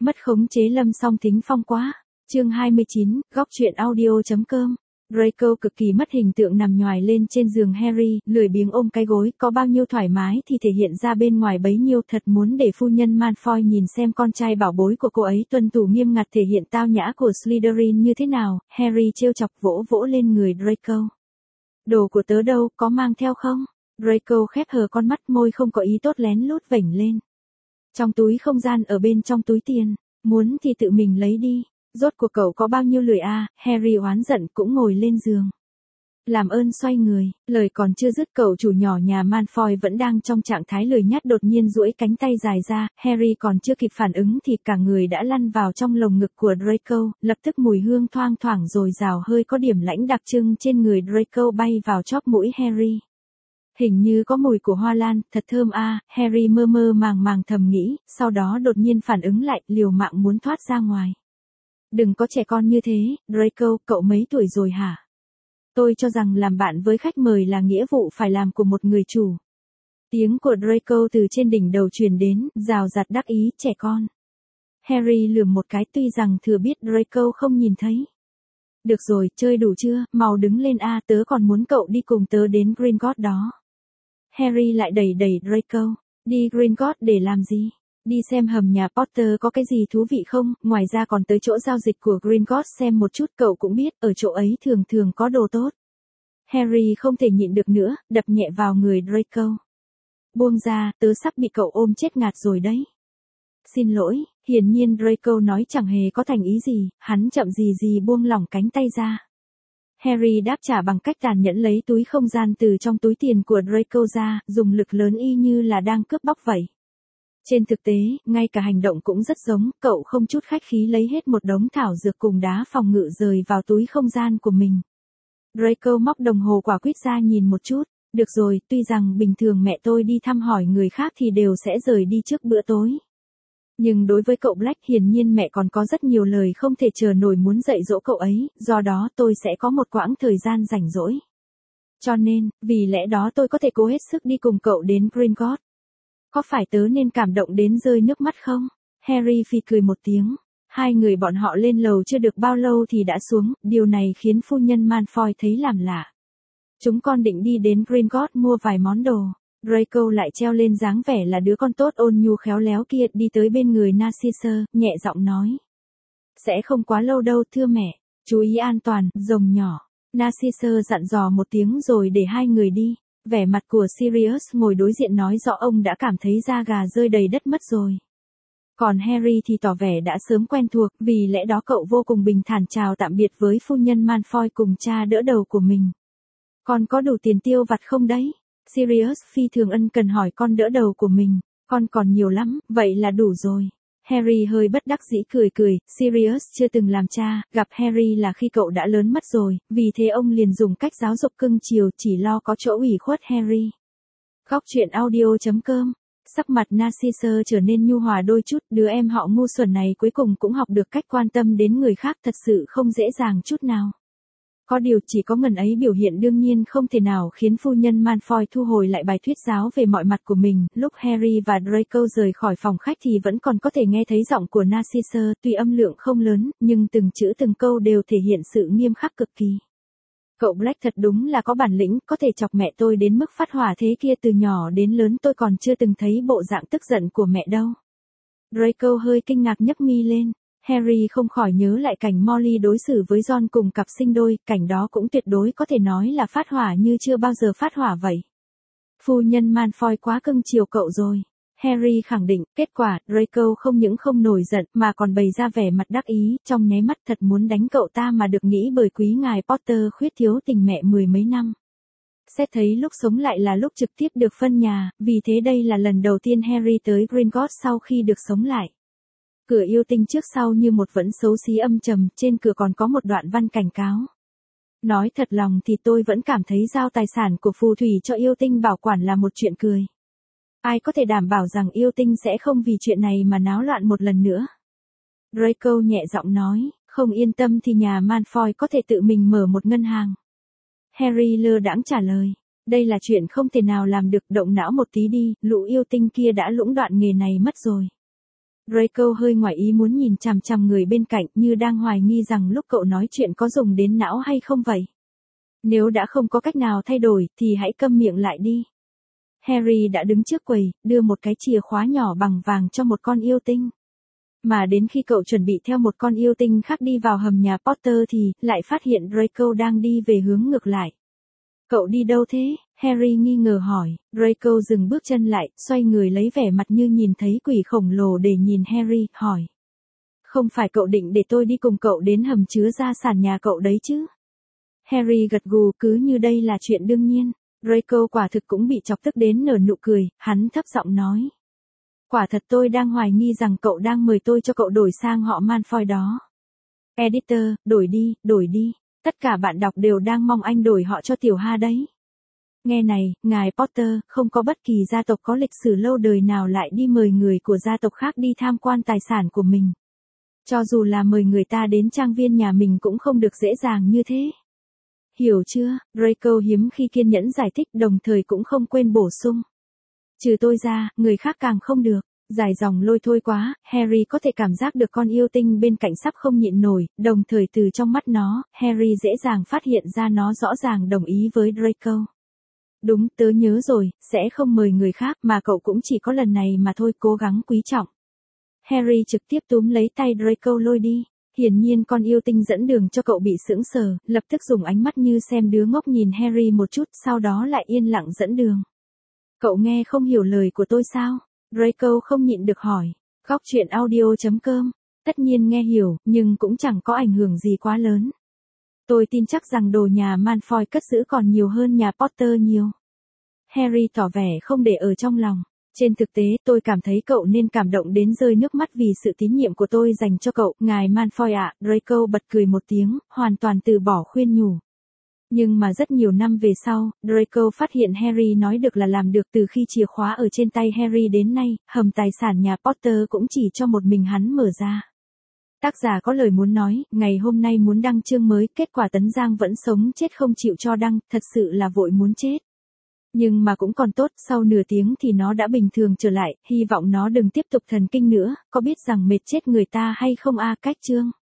Mất khống chế Lâm Song Thính Phong quá. Chương 29, góc truyện audio.com. Draco cực kỳ mất hình tượng nằm nhoài lên trên giường Harry, lười biếng ôm cái gối, có bao nhiêu thoải mái thì thể hiện ra bên ngoài bấy nhiêu, thật muốn để phu nhân Malfoy nhìn xem con trai bảo bối của cô ấy tuân thủ nghiêm ngặt thể hiện tao nhã của Slytherin như thế nào. Harry trêu chọc vỗ vỗ lên người Draco. Đồ của tớ đâu, có mang theo không? Draco khép hờ con mắt, môi không có ý tốt lén lút vểnh lên. Trong túi không gian, ở bên trong túi tiền, muốn thì tự mình lấy đi. Rốt cuộc cậu có bao nhiêu lười à? Harry oán giận cũng ngồi lên giường. Làm ơn xoay người, lời còn chưa dứt cậu chủ nhỏ nhà Malfoy vẫn đang trong trạng thái lười nhác đột nhiên duỗi cánh tay dài ra, Harry còn chưa kịp phản ứng thì cả người đã lăn vào trong lồng ngực của Draco, lập tức mùi hương thoang thoảng dồi dào hơi có điểm lãnh đặc trưng trên người Draco bay vào chóp mũi Harry. Hình như có mùi của hoa lan, thật thơm a. Harry mơ mơ màng màng thầm nghĩ, sau đó đột nhiên phản ứng lại, liều mạng muốn thoát ra ngoài. Đừng có trẻ con như thế, Draco, cậu mấy tuổi rồi hả? Tôi cho rằng làm bạn với khách mời là nghĩa vụ phải làm của một người chủ. Tiếng của Draco từ trên đỉnh đầu truyền đến, rào rạt đắc ý, trẻ con. Harry lườm một cái, tuy rằng thừa biết Draco không nhìn thấy. Được rồi, chơi đủ chưa, mau đứng lên a, tớ còn muốn cậu đi cùng tớ đến Gringotts đó. Harry lại đẩy Draco. Đi Gringotts để làm gì? Đi xem hầm nhà Potter có cái gì thú vị không, ngoài ra còn tới chỗ giao dịch của Gringotts xem một chút, cậu cũng biết, ở chỗ ấy thường thường có đồ tốt. Harry không thể nhịn được nữa, đập nhẹ vào người Draco. Buông ra, tớ sắp bị cậu ôm chết ngạt rồi đấy. Xin lỗi, hiển nhiên Draco nói chẳng hề có thành ý gì, hắn chậm gì buông lỏng cánh tay ra. Harry đáp trả bằng cách tàn nhẫn lấy túi không gian từ trong túi tiền của Draco ra, dùng lực lớn y như là đang cướp bóc vậy. Trên thực tế, ngay cả hành động cũng rất giống, cậu không chút khách khí lấy hết một đống thảo dược cùng đá phòng ngự rời vào túi không gian của mình. Draco móc đồng hồ quả quýt ra nhìn một chút, được rồi, tuy rằng bình thường mẹ tôi đi thăm hỏi người khác thì đều sẽ rời đi trước bữa tối. Nhưng đối với cậu Black hiển nhiên mẹ còn có rất nhiều lời không thể chờ nổi muốn dạy dỗ cậu ấy, do đó tôi sẽ có một quãng thời gian rảnh rỗi. Cho nên, vì lẽ đó tôi có thể cố hết sức đi cùng cậu đến Gringotts. Có phải tớ nên cảm động đến rơi nước mắt không? Harry phì cười một tiếng. Hai người bọn họ lên lầu chưa được bao lâu thì đã xuống, điều này khiến phu nhân Malfoy thấy làm lạ. Chúng con định đi đến Gringotts mua vài món đồ. Draco lại treo lên dáng vẻ là đứa con tốt ôn nhu khéo léo kia, đi tới bên người Narcissa, nhẹ giọng nói. Sẽ không quá lâu đâu thưa mẹ, chú ý an toàn, rồng nhỏ. Narcissa dặn dò một tiếng rồi để hai người đi. Vẻ mặt của Sirius ngồi đối diện nói rõ ông đã cảm thấy da gà rơi đầy đất mất rồi. Còn Harry thì tỏ vẻ đã sớm quen thuộc, vì lẽ đó cậu vô cùng bình thản chào tạm biệt với phu nhân Malfoy cùng cha đỡ đầu của mình. Con có đủ tiền tiêu vặt không đấy? Sirius phi thường ân cần hỏi con đỡ đầu của mình. Con còn nhiều lắm, vậy là đủ rồi. Harry hơi bất đắc dĩ cười, Sirius chưa từng làm cha, gặp Harry là khi cậu đã lớn mất rồi, vì thế ông liền dùng cách giáo dục cưng chiều, chỉ lo có chỗ ủy khuất Harry. Góc truyện audio.com. Sắc mặt Narcissa trở nên nhu hòa đôi chút, đứa em họ ngu xuẩn này cuối cùng cũng học được cách quan tâm đến người khác, thật sự không dễ dàng chút nào. Có điều chỉ có ngần ấy biểu hiện đương nhiên không thể nào khiến phu nhân Malfoy thu hồi lại bài thuyết giáo về mọi mặt của mình. Lúc Harry và Draco rời khỏi phòng khách thì vẫn còn có thể nghe thấy giọng của Narcissa, tuy âm lượng không lớn, nhưng từng chữ từng câu đều thể hiện sự nghiêm khắc cực kỳ. Cậu Black thật đúng là có bản lĩnh, có thể chọc mẹ tôi đến mức phát hỏa thế kia, từ nhỏ đến lớn tôi còn chưa từng thấy bộ dạng tức giận của mẹ đâu. Draco hơi kinh ngạc nhấc mi lên. Harry không khỏi nhớ lại cảnh Molly đối xử với John cùng cặp sinh đôi, cảnh đó cũng tuyệt đối có thể nói là phát hỏa như chưa bao giờ phát hỏa vậy. Phu nhân Malfoy quá cưng chiều cậu rồi. Harry khẳng định, kết quả, Draco không những không nổi giận mà còn bày ra vẻ mặt đắc ý, trong nháy mắt thật muốn đánh cậu ta mà được nghĩ bởi quý ngài Potter khuyết thiếu tình mẹ mười mấy năm. Xét thấy lúc sống lại là lúc trực tiếp được phân nhà, vì thế đây là lần đầu tiên Harry tới Gringotts sau khi được sống lại. Cửa yêu tinh trước sau như một vẫn xấu xí âm trầm, trên cửa còn có một đoạn văn cảnh cáo. Nói thật lòng thì tôi vẫn cảm thấy giao tài sản của phù thủy cho yêu tinh bảo quản là một chuyện cười. Ai có thể đảm bảo rằng yêu tinh sẽ không vì chuyện này mà náo loạn một lần nữa? Draco nhẹ giọng nói, không yên tâm thì nhà Malfoy có thể tự mình mở một ngân hàng. Harry lơ đãng trả lời, đây là chuyện không thể nào làm được, động não một tí đi, lũ yêu tinh kia đã lũng đoạn nghề này mất rồi. Draco hơi ngoài ý muốn nhìn chằm chằm người bên cạnh như đang hoài nghi rằng lúc cậu nói chuyện có dùng đến não hay không vậy. Nếu đã không có cách nào thay đổi thì hãy câm miệng lại đi. Harry đã đứng trước quầy, đưa một cái chìa khóa nhỏ bằng vàng cho một con yêu tinh. Mà đến khi cậu chuẩn bị theo một con yêu tinh khác đi vào hầm nhà Potter thì lại phát hiện Draco đang đi về hướng ngược lại. Cậu đi đâu thế? Harry nghi ngờ hỏi. Draco dừng bước chân lại, xoay người lấy vẻ mặt như nhìn thấy quỷ khổng lồ để nhìn Harry, hỏi. Không phải cậu định để tôi đi cùng cậu đến hầm chứa gia sản nhà cậu đấy chứ? Harry gật gù cứ như đây là chuyện đương nhiên. Draco quả thực cũng bị chọc tức đến nở nụ cười, hắn thấp giọng nói. Quả thật tôi đang hoài nghi rằng cậu đang mời tôi cho cậu đổi sang họ Malfoy đó. Editor, đổi đi. Tất cả bạn đọc đều đang mong anh đổi họ cho tiểu Ha đấy. Nghe này, ngài Potter, không có bất kỳ gia tộc có lịch sử lâu đời nào lại đi mời người của gia tộc khác đi tham quan tài sản của mình. Cho dù là mời người ta đến trang viên nhà mình cũng không được dễ dàng như thế. Hiểu chưa? Draco hiếm khi kiên nhẫn giải thích đồng thời cũng không quên bổ sung. Trừ tôi ra, người khác càng không được. Dài dòng lôi thôi quá, Harry có thể cảm giác được con yêu tinh bên cạnh sắp không nhịn nổi, đồng thời từ trong mắt nó, Harry dễ dàng phát hiện ra nó rõ ràng đồng ý với Draco. Đúng, tớ nhớ rồi, sẽ không mời người khác mà cậu cũng chỉ có lần này mà thôi, cố gắng quý trọng. Harry trực tiếp túm lấy tay Draco lôi đi. Hiển nhiên con yêu tinh dẫn đường cho cậu bị sững sờ, lập tức dùng ánh mắt như xem đứa ngốc nhìn Harry một chút, sau đó lại yên lặng dẫn đường. Cậu nghe không hiểu lời của tôi sao? Draco không nhịn được hỏi. Góc truyện audio.com. Tất nhiên nghe hiểu, nhưng cũng chẳng có ảnh hưởng gì quá lớn. Tôi tin chắc rằng đồ nhà Malfoy cất giữ còn nhiều hơn nhà Potter nhiều. Harry tỏ vẻ không để ở trong lòng. Trên thực tế, tôi cảm thấy cậu nên cảm động đến rơi nước mắt vì sự tín nhiệm của tôi dành cho cậu, ngài Malfoy ạ. Draco bật cười một tiếng, hoàn toàn từ bỏ khuyên nhủ. Nhưng mà rất nhiều năm về sau, Draco phát hiện Harry nói được là làm được. Từ khi chìa khóa ở trên tay Harry đến nay, hầm tài sản nhà Potter cũng chỉ cho một mình hắn mở ra. Tác giả có lời muốn nói, ngày hôm nay muốn đăng chương mới, kết quả Tấn Giang vẫn sống chết không chịu cho đăng, thật sự là vội muốn chết. Nhưng mà cũng còn tốt, sau nửa tiếng thì nó đã bình thường trở lại, hy vọng nó đừng tiếp tục thần kinh nữa, có biết rằng mệt chết người ta hay không a. Cách chương.